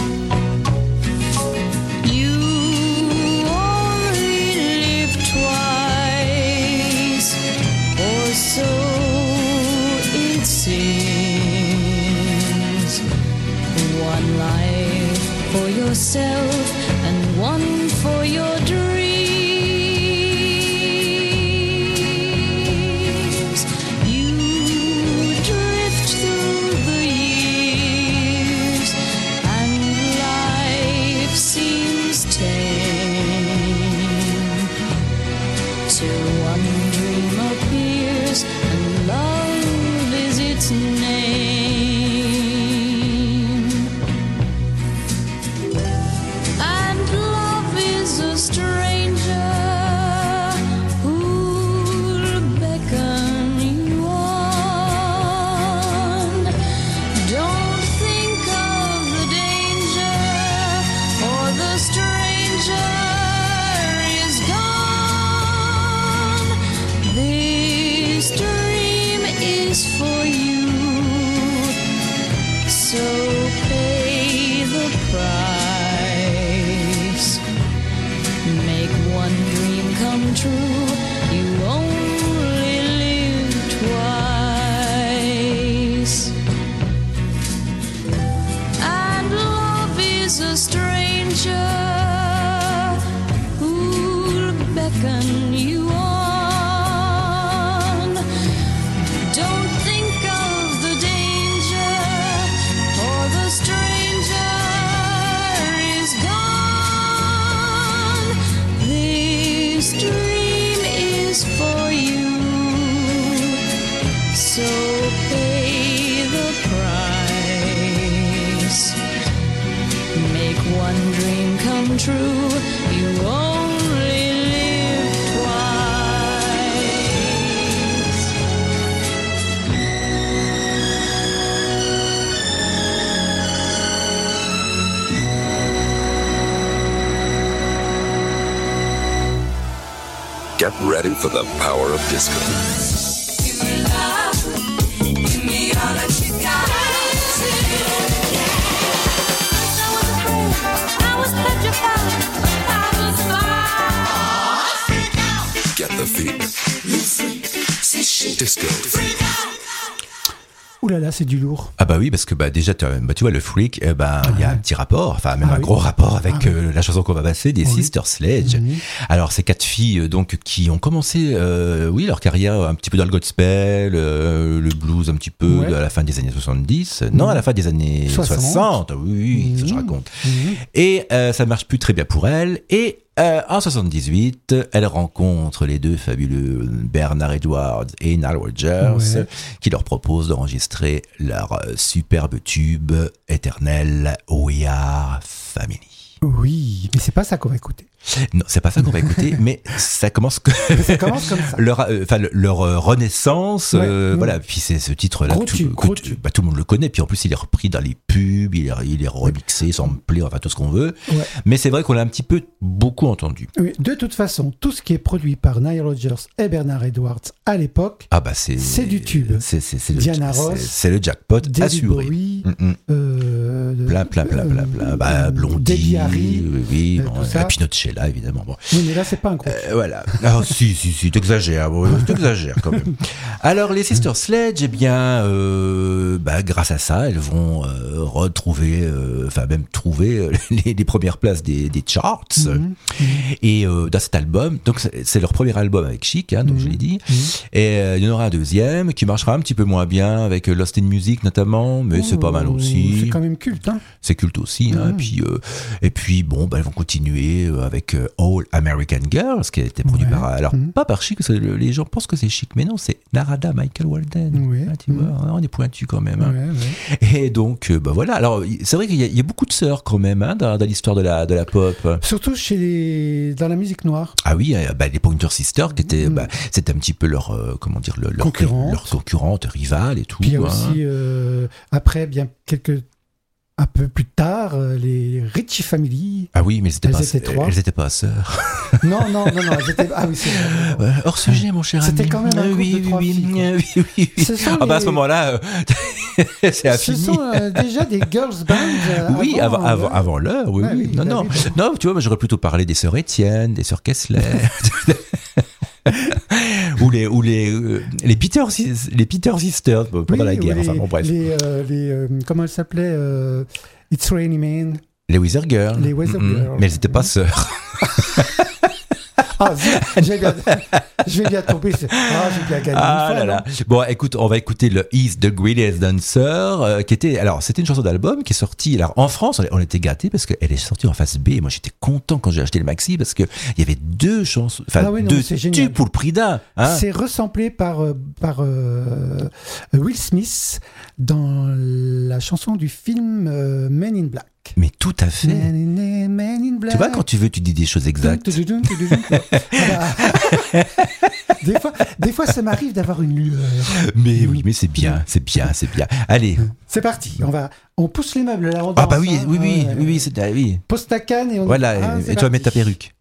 [SPEAKER 17] So it seems. One life for yourself, a stranger who'll beckon you on. Don't think of the danger, for the stranger is gone. This dream is for you, so pay the price. Make one dream come true. You only live twice. And love is a stranger who'll beckon you on. Don't think of the danger, for the stranger is gone. This dream is for you, so pay the price. Make one dream come true. You only live twice.
[SPEAKER 18] Get ready for the power of disco. Get the feeling. Disco.
[SPEAKER 2] Ouh là là, c'est du lourd.
[SPEAKER 1] Ah bah oui, parce que déjà tu vois le freak, il y a un petit rapport, enfin même un gros rapport avec la chanson qu'on va passer, des Sister Sledge. Alors ces 4 filles donc qui ont commencé leur carrière un petit peu dans le gospel, le blues un petit peu à la fin des années 70, non à la fin des années 60, oui, ça je raconte. Et ça marche plus très bien pour elles et en 78, elle rencontre les deux fabuleux Bernard Edwards et Nile Rodgers qui leur proposent d'enregistrer leur superbe tube éternel We Are Family.
[SPEAKER 2] Oui, mais c'est pas ça qu'on va écouter.
[SPEAKER 1] Non, c'est pas ça qu'on va écouter, mais ça commence comme
[SPEAKER 2] ça.
[SPEAKER 1] leur renaissance, voilà. Puis c'est ce titre-là, tout le monde le connaît. Puis en plus, il est repris dans les pubs, il est remixé, samplé, enfin tout ce qu'on veut. Ouais. Mais c'est vrai qu'on l'a un petit peu beaucoup entendu.
[SPEAKER 2] Oui, de toute façon, tout ce qui est produit par Nile Rodgers et Bernard Edwards à l'époque, c'est du tube.
[SPEAKER 1] C'est
[SPEAKER 2] Diana Ross,
[SPEAKER 1] c'est le jackpot
[SPEAKER 2] David
[SPEAKER 1] assuré.
[SPEAKER 2] Bowie,
[SPEAKER 1] plein. Blondie,
[SPEAKER 2] Debbie Harry,
[SPEAKER 1] oui, Pinocchia, évidemment. Bon.
[SPEAKER 2] Oui, mais là, c'est pas un groupe.
[SPEAKER 1] Voilà. Alors, si, t'exagères, t'exagères quand même. Alors, les Sister Sledge, grâce à ça, elles vont retrouver, même trouver les premières places des charts. Et dans cet album, donc c'est leur premier album avec Chic, donc je l'ai dit. Et il y en aura un deuxième qui marchera un petit peu moins bien avec Lost in Music notamment, mais c'est pas mal aussi.
[SPEAKER 2] C'est quand même culte, hein.
[SPEAKER 1] C'est culte aussi, hein. Et puis bon, elles vont continuer avec All American Girls, qui a été produit par, pas par Chic, parce que les gens pensent que c'est Chic, mais non, c'est Narada Michael Walden. Tu vois, on est pointu quand même. Hein. Et donc, voilà. Alors, c'est vrai qu'il y a beaucoup de sœurs quand même dans l'histoire de la pop.
[SPEAKER 2] Surtout dans la musique noire.
[SPEAKER 1] Ah oui, les Pointer Sisters, qui étaient, c'était un petit peu leur concurrente, rivale et tout.
[SPEAKER 2] Puis il y a aussi, après, un peu plus tard, les Ritchie Family.
[SPEAKER 1] Ah oui, mais elles étaient pas sœurs.
[SPEAKER 2] Non, elles étaient. Ah oui, c'est vrai.
[SPEAKER 1] Hors sujet, mon cher ami.
[SPEAKER 2] C'était quand même un groupe de 3 filles.
[SPEAKER 1] Oui. À ce moment-là, c'est affini.
[SPEAKER 2] Ce sont déjà des girls bands.
[SPEAKER 1] Oui, avant l'heure, oui. Non, tu vois, moi j'aurais plutôt parlé des sœurs Étienne, des sœurs Kessler. ou les Peter Sisters pendant la guerre, bref.
[SPEAKER 2] Comment elles s'appelaient It's Rainy Man.
[SPEAKER 1] Les Weather Girls.
[SPEAKER 2] Les Weather Girls.
[SPEAKER 1] Mais elles n'étaient pas sœurs.
[SPEAKER 2] Je vais bien tomber. J'ai bien gagné.
[SPEAKER 1] Là. Bon, écoute, on va écouter le He's the Greatest Dancer, qui était, alors, c'était une chanson d'album qui est sortie, alors, en France, on était gâtés parce qu'elle est sortie en face B, et moi, j'étais content quand j'ai acheté le maxi parce que il y avait 2 chansons, deux tubes pour le prix d'un, hein.
[SPEAKER 2] C'est resamplé par Will Smith dans la chanson du film Men in Black.
[SPEAKER 1] Mais tout à fait.
[SPEAKER 2] Men in black.
[SPEAKER 1] Tu vois, quand tu veux, tu dis des choses exactes.
[SPEAKER 2] Des fois, ça m'arrive d'avoir une lueur.
[SPEAKER 1] Mais oui, mais c'est bien. Allez.
[SPEAKER 2] C'est parti. On pousse les meubles là.
[SPEAKER 1] Ah bah oui, oui.
[SPEAKER 2] Pose ta canne et on.
[SPEAKER 1] Voilà, et tu vas mettre ta perruque.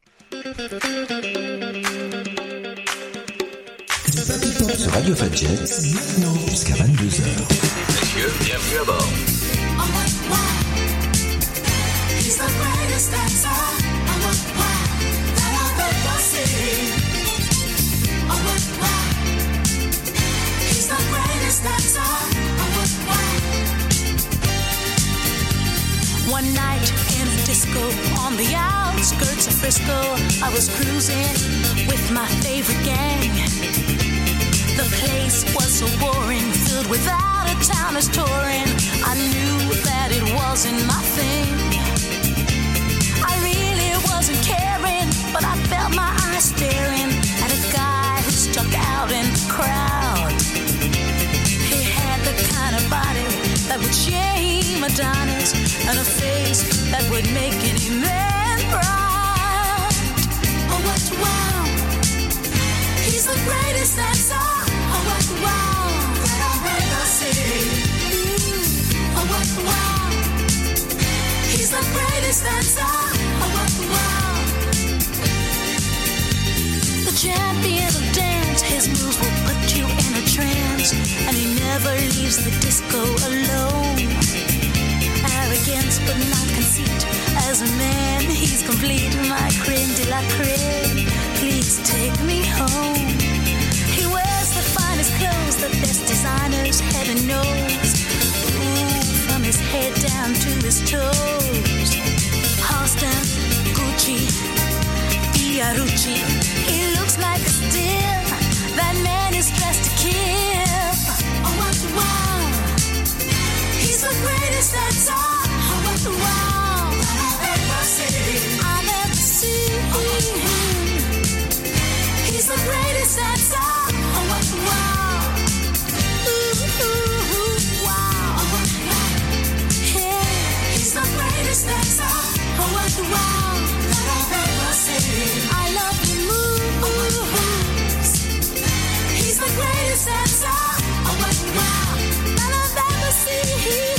[SPEAKER 15] Sur Radio Fadjet, jusqu'à 22h.
[SPEAKER 3] Messieurs, bienvenue à bord.
[SPEAKER 10] He's the greatest dancer that I've ever seen. He's the greatest dancer.
[SPEAKER 17] One night in a disco on the outskirts of Frisco, I was cruising with my favorite gang. The place was so boring, filled with out-of-towners touring. I knew that it wasn't my thing. I really wasn't caring, but I felt my eyes staring at a guy who stuck out in the crowd. He had the kind of body that would shame Adonis, and a face that would make any man proud.
[SPEAKER 10] Oh, what wow! He's the greatest dancer. Oh, what wow! That I've ever seen. Oh, what wow! He's the greatest dancer. Oh, what wow!
[SPEAKER 17] The champion of dance, his moves will put you in a trance, and he never leaves the disco alone. Arrogance but not conceit, as a man he's complete. My creme de la creme, please take me home. He wears the finest clothes, the best designers, heaven knows. Ooh, from his head down to his toes. Halston, Gucci, Fiorucci, he looks like a steal. That man is dressed to kill.
[SPEAKER 10] Oh, what wow! He's the greatest dancer. Oh, what wow! That I've ever seen.
[SPEAKER 17] I've ever seen.
[SPEAKER 10] He's the greatest dancer. Oh, what wow!
[SPEAKER 17] Ooh, wow!
[SPEAKER 10] Oh, what wow!
[SPEAKER 17] Yeah.
[SPEAKER 10] He's the greatest dancer. Oh, what wow! That I've ever seen.
[SPEAKER 17] I love the moves.
[SPEAKER 10] He's the greatest dancer. Oh, what wow!
[SPEAKER 17] That I've ever seen.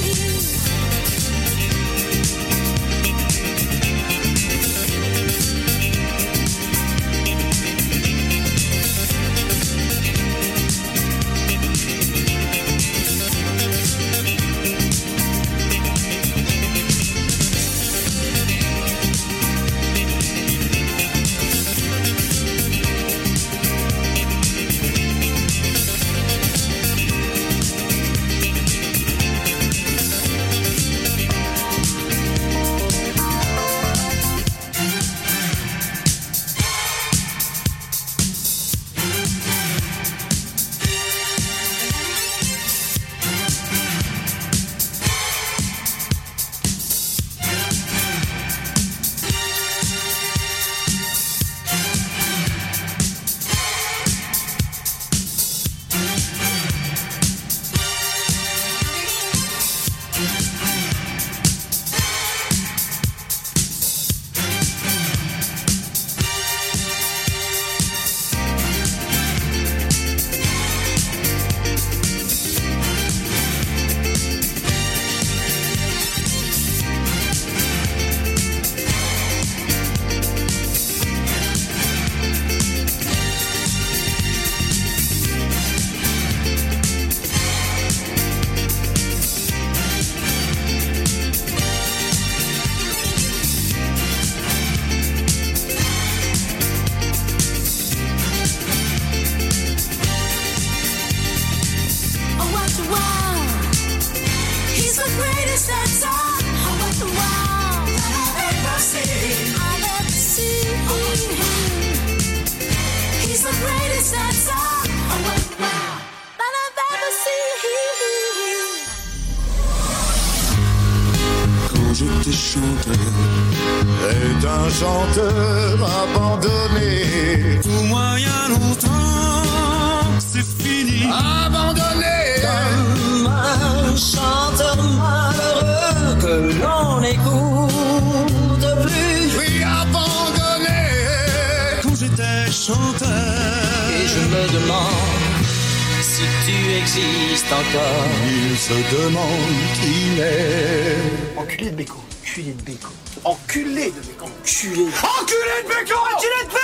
[SPEAKER 9] J'étais chanteur, est un chanteur abandonné.
[SPEAKER 10] Pour moi, il y a longtemps, c'est fini.
[SPEAKER 9] Abandonné.
[SPEAKER 19] Comme un chanteur malheureux que l'on n'écoute plus. chanteur.
[SPEAKER 20] Et je me demande si tu existes encore.
[SPEAKER 19] Il se demande qui est.
[SPEAKER 21] Enculé de Beko, enculé de Beko, enculé de Beko, enculé.
[SPEAKER 19] Enculé de Beko, enculé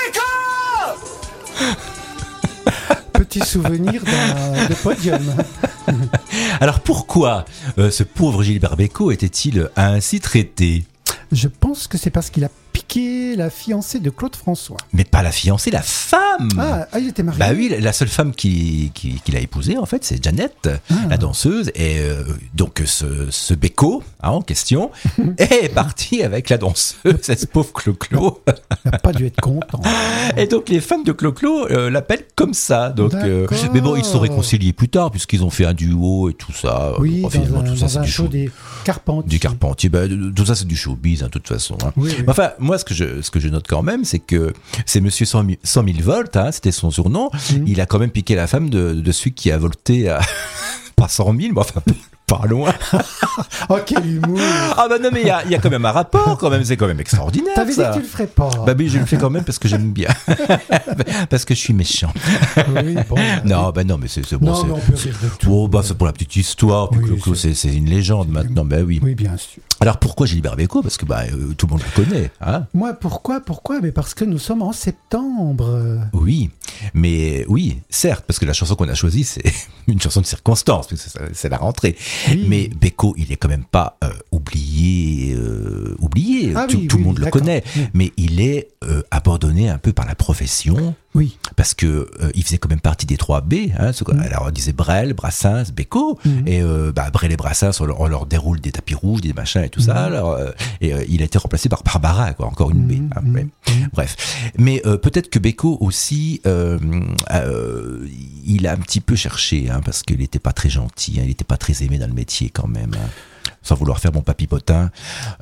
[SPEAKER 19] de Beko.
[SPEAKER 2] Petit souvenir de podium.
[SPEAKER 1] Alors pourquoi ce pauvre Gilbert Bécaud était-il ainsi traité ?
[SPEAKER 2] Je pense que c'est parce qu'il a piqué la fiancée de Claude François.
[SPEAKER 1] Mais pas la fiancée, la femme.
[SPEAKER 2] Ah, il était marié.
[SPEAKER 1] Bah oui, la seule femme qu'il a épousée, en fait, c'est Jeannette, la danseuse. Et donc, ce Bécaud, en question, est parti avec la danseuse, cette pauvre Clo-Clo.
[SPEAKER 2] Il n'a pas dû être content.
[SPEAKER 1] Et donc, les fans de Clo-Clo l'appellent comme ça. Donc, mais bon, ils se sont réconciliés plus tard, puisqu'ils ont fait un duo et tout ça.
[SPEAKER 2] Oui,
[SPEAKER 1] finalement, tout ça, c'est
[SPEAKER 2] un
[SPEAKER 1] du
[SPEAKER 2] show des Carpentiers.
[SPEAKER 1] Du Carpentier. Bah, tout ça, c'est du showbiz, hein, de toute façon. Hein.
[SPEAKER 2] Oui, oui.
[SPEAKER 1] Enfin, moi, ce que je note quand même, c'est que c'est Monsieur 100 000 volts, hein, c'était son surnom. Il a quand même piqué la femme de celui qui a volté à pas 100 000, mais enfin pas loin.
[SPEAKER 2] Oh, quel humour.
[SPEAKER 1] Ah bah non, mais il y a quand même un rapport, quand même, c'est quand même extraordinaire.
[SPEAKER 2] T'avais dit que tu le ferais pas.
[SPEAKER 1] Bah oui, je le fais quand même parce que j'aime bien. Parce que je suis méchant.
[SPEAKER 2] Oui, bon.
[SPEAKER 1] Non, bah non, mais c'est bon.
[SPEAKER 2] Non, mais on peut rire de tout.
[SPEAKER 1] Oh, bah c'est pour la petite histoire. Puis
[SPEAKER 2] Oui,
[SPEAKER 1] Clo-Clo, c'est une légende maintenant. Bah oui.
[SPEAKER 2] Oui, bien sûr.
[SPEAKER 1] Alors pourquoi Gilbert Bécaud ? Parce que tout le monde le connaît. Hein.
[SPEAKER 2] Moi, pourquoi ? Mais parce que nous sommes en septembre.
[SPEAKER 1] Oui, mais oui, certes, parce que la chanson qu'on a choisie, c'est une chanson de circonstance, parce que c'est la rentrée. Oui. Mais Bécaud, il est quand même pas oublié.
[SPEAKER 2] Ah,
[SPEAKER 1] tout le monde le connaît, mais il est abandonné un peu par la profession.
[SPEAKER 2] Oui.
[SPEAKER 1] Parce que il faisait quand même partie des 3B. Hein, alors on disait Brel, Brassens, Bécaud. Et Brel et Brassens, on leur déroule des tapis rouges, des machins et tout ça. Alors, il a été remplacé par Barbara, quoi, encore une B. Hein, bref. Mais peut-être que Bécaud aussi, il a un petit peu cherché, hein, parce qu'il n'était pas très gentil, hein, il n'était pas très aimé dans le métier quand même. Hein. Sans vouloir faire mon papy potin,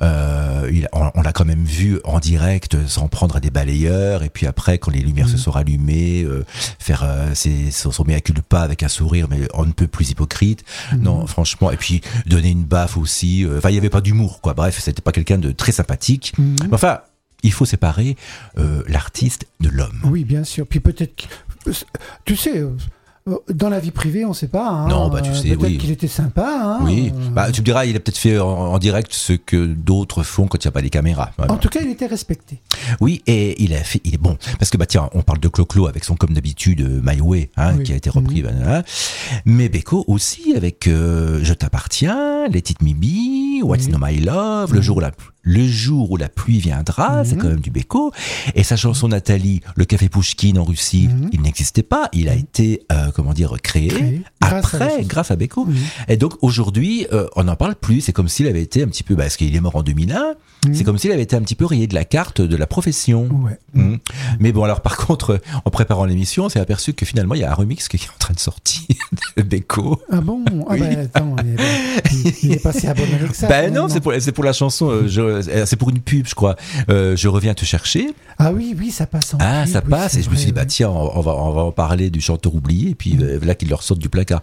[SPEAKER 1] on l'a quand même vu en direct s'en prendre à des balayeurs, et puis après, quand les lumières se sont rallumées, faire son mea culpa avec un sourire, mais on ne peut plus hypocrite. Non, franchement, et puis donner une baffe aussi. Enfin, il n'y avait pas d'humour, quoi. Bref, c'était pas quelqu'un de très sympathique. Mais enfin, il faut séparer l'artiste de l'homme.
[SPEAKER 2] Oui, bien sûr. Puis peut-être, tu sais. Dans la vie privée, on ne sait pas. Hein.
[SPEAKER 1] Non, bah tu sais,
[SPEAKER 2] peut-être qu'il était sympa. Hein.
[SPEAKER 1] Oui, tu me diras, il a peut-être fait en direct ce que d'autres font quand il n'y a pas les caméras. Voilà.
[SPEAKER 2] En tout cas, il était respecté.
[SPEAKER 1] Oui, et il est bon. Parce que tiens, on parle de Clo-Clo avec son comme d'habitude My Way, hein, qui a été repris. Mais Bécaud aussi avec Je t'appartiens, Let It Me Be, What's Not My Love, Le jour où la pluie viendra, c'est quand même du Bécaud. Et sa chanson Nathalie, Le Café Pouchkine en Russie, il n'existait pas. Il a été, créé grâce à Bécaud. Et donc aujourd'hui, on n'en parle plus. C'est comme s'il avait été un petit peu, parce qu'il est mort en 2001, c'est comme s'il avait été un petit peu rayé de la carte de la profession. Mais bon, alors par contre, en préparant l'émission, on s'est aperçu que finalement, il y a un remix qui est en train de sortir de Bécaud.
[SPEAKER 2] Ah bon? Attends, il est passé à bonne avec ça.
[SPEAKER 1] Non, c'est pour la chanson, c'est pour une pub, je crois. Je reviens te chercher.
[SPEAKER 2] Ah oui, ça passe en pub.
[SPEAKER 1] Ah, ça passe. Et je me suis dit, tiens, on va en parler du chanteur oublié, et puis là qu'il leur sortent du placard.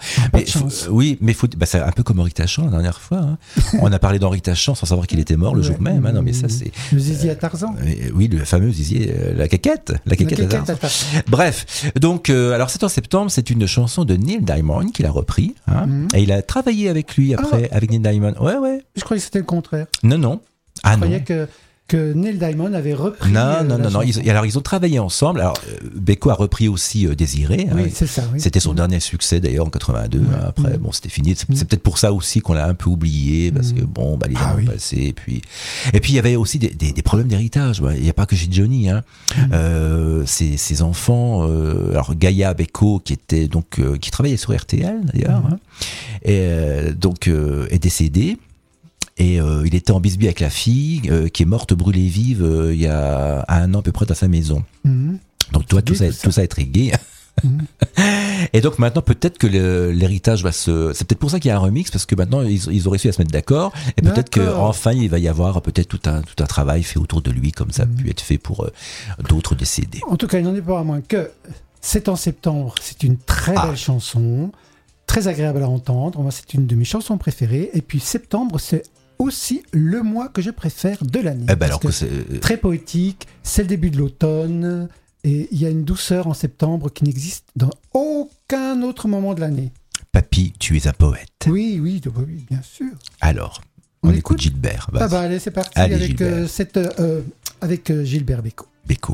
[SPEAKER 1] C'est un peu comme Henri Tachant la dernière fois. Hein. On a parlé d'Henri Tachant sans savoir qu'il était mort le jour même. Hein. Non, mais ça, c'est.
[SPEAKER 2] Le zizi à Tarzan.
[SPEAKER 1] Oui, le fameux zizi, la caquette à Tarzan. Bref. Donc, alors, 7 septembre, c'est une chanson de Neil Diamond qu'il a repris. Hein. Et il a travaillé avec lui après, avec Neil Diamond. Ouais.
[SPEAKER 2] Je croyais que c'était le contraire.
[SPEAKER 1] Non.
[SPEAKER 2] Je croyais que Neil Diamond avait repris.
[SPEAKER 1] Non. Ils ont travaillé ensemble. Alors, Bécaud a repris aussi Désiré.
[SPEAKER 2] Oui, c'est ça. Oui.
[SPEAKER 1] C'était son dernier succès d'ailleurs en 82. Après, bon, c'était fini. C'est peut-être pour ça aussi qu'on l'a un peu oublié, parce que bon, les années ont passé. Et puis il y avait aussi des problèmes d'héritage. Il n'y a pas que chez Johnny. Hein. Ses enfants. Alors Gaïa Bécaud, qui était donc qui travaillait sur RTL d'ailleurs, et donc est décédé. Et il était en bisbille avec la fille qui est morte brûlée vive il y a 1 an à peu près dans sa maison. Donc toi, tout ça est très gai. Et donc maintenant peut-être que l'héritage va c'est peut-être pour ça qu'il y a un remix, parce que maintenant ils ont réussi à se mettre d'accord, et peut-être qu'enfin il va y avoir peut-être tout un travail fait autour de lui, comme ça a pu être fait pour d'autres décédés.
[SPEAKER 2] En tout cas, il n'en est pas à moins que c'est en septembre. C'est une très belle chanson, très agréable à entendre. Moi, c'est une de mes chansons préférées. Et puis septembre, c'est aussi le mois que je préfère de l'année.
[SPEAKER 1] Alors que c'est
[SPEAKER 2] très poétique, c'est le début de l'automne. Et il y a une douceur en septembre qui n'existe dans aucun autre moment de l'année.
[SPEAKER 1] Papy, tu es un poète.
[SPEAKER 2] Oui, bien sûr.
[SPEAKER 1] Alors, on écoute Gilbert.
[SPEAKER 2] Ah bah allez, c'est parti
[SPEAKER 1] allez,
[SPEAKER 2] avec Gilbert Bécaud.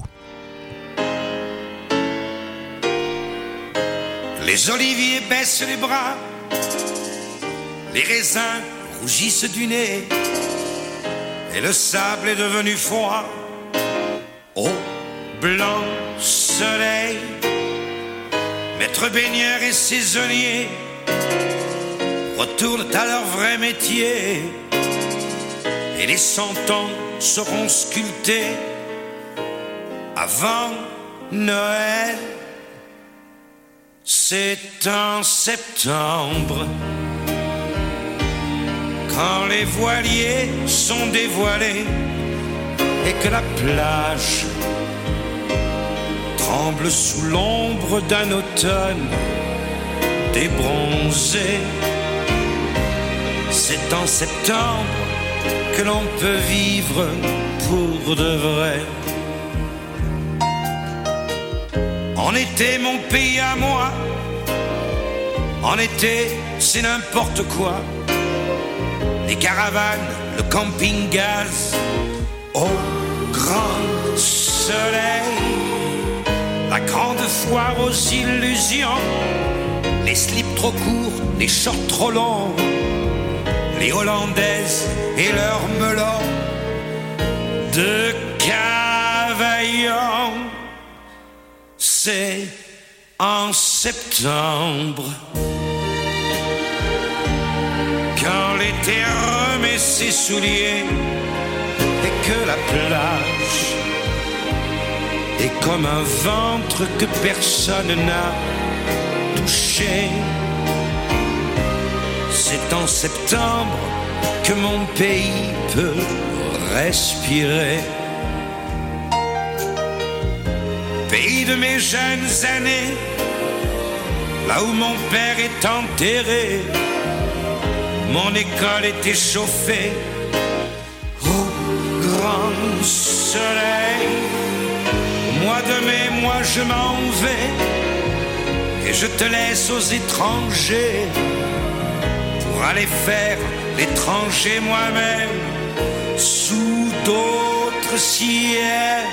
[SPEAKER 9] Les oliviers baissent les bras, les raisins rougissent du nez, et le sable est devenu froid. Au blanc soleil, maître baigneur et saisonnier retournent à leur vrai métier, et les 100 ans seront sculptés avant Noël. C'est en septembre, quand les voiliers sont dévoilés et que la plage tremble sous l'ombre d'un automne débronzé. C'est en septembre que l'on peut vivre pour de vrai. En été, mon pays à moi, en été, c'est n'importe quoi. Les caravanes, le camping-gaz, au grand soleil, la grande foire aux illusions, les slips trop courts, les shorts trop longs, les hollandaises et leurs melons de Cavaillon. C'est en septembre, quand l'été remet ses souliers et que la plage est comme un ventre que personne n'a touché. C'est en septembre que mon pays peut respirer. Pays de mes jeunes années, là où mon père est enterré, mon école était chauffée au grand soleil. Au mois de mai, moi je m'en vais et je te laisse aux étrangers pour aller faire l'étranger moi-même sous d'autres ciels.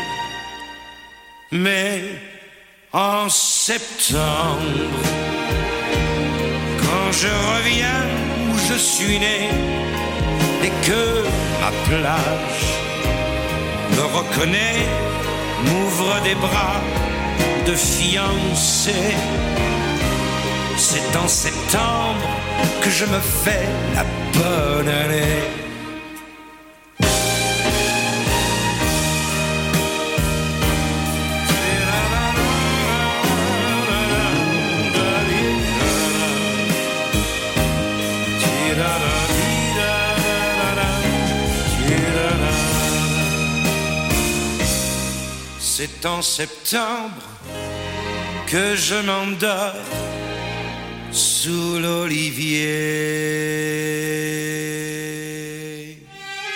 [SPEAKER 9] Mais en septembre, quand je reviens où je suis né et que ma plage me reconnaît, m'ouvre des bras de fiancé, c'est en septembre que je me fais la bonne année. C'est en septembre que je m'endors sous l'olivier.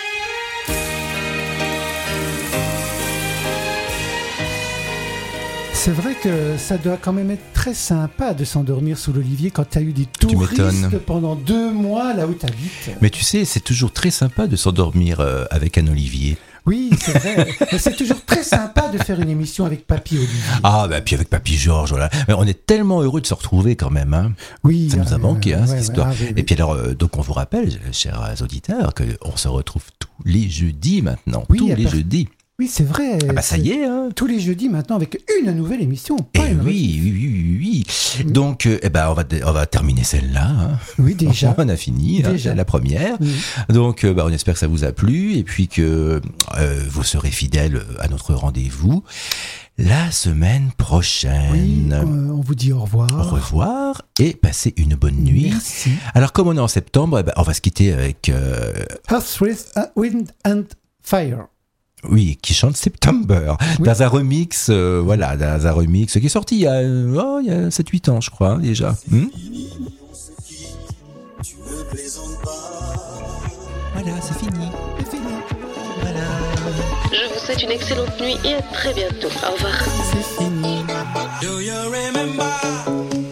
[SPEAKER 2] C'est vrai que ça doit quand même être très sympa de s'endormir sous l'olivier quand tu as eu des touristes pendant 2 mois là où tu habites.
[SPEAKER 1] Mais tu sais, c'est toujours très sympa de s'endormir avec un olivier.
[SPEAKER 2] Oui, c'est vrai. Mais c'est toujours très sympa de faire une émission avec Papy Olivier.
[SPEAKER 1] Ah, bah, puis avec Papy Georges, voilà. Mais on est tellement heureux de se retrouver quand même, hein.
[SPEAKER 2] Oui.
[SPEAKER 1] Ça nous a manqué, cette histoire.
[SPEAKER 2] Oui.
[SPEAKER 1] Et puis alors, donc on vous rappelle, chers auditeurs, qu'on se retrouve tous les jeudis maintenant.
[SPEAKER 2] Oui,
[SPEAKER 1] tous les jeudis.
[SPEAKER 2] Oui, c'est vrai.
[SPEAKER 1] Ah bah ça y est, hein.
[SPEAKER 2] Tous les jeudis maintenant avec une nouvelle émission.
[SPEAKER 1] Oui. Donc, on va terminer celle-là. Hein.
[SPEAKER 2] Oui, déjà.
[SPEAKER 1] On a fini, déjà. La première. Oui. Donc, on espère que ça vous a plu et puis que vous serez fidèles à notre rendez-vous la semaine prochaine.
[SPEAKER 2] Oui, on vous dit au revoir.
[SPEAKER 1] Au revoir et passez une bonne nuit.
[SPEAKER 2] Merci.
[SPEAKER 1] Alors, comme on est en septembre, on va se quitter avec
[SPEAKER 2] Earth, Wind and Fire.
[SPEAKER 1] Oui, qui chante September, dans un remix, dans un remix qui est sorti il y a 7-8 ans, je crois, déjà.
[SPEAKER 10] Voilà, c'est fini. Voilà.
[SPEAKER 11] Je vous souhaite une excellente nuit et à très bientôt. Au revoir.
[SPEAKER 2] C'est fini.
[SPEAKER 9] Do you remember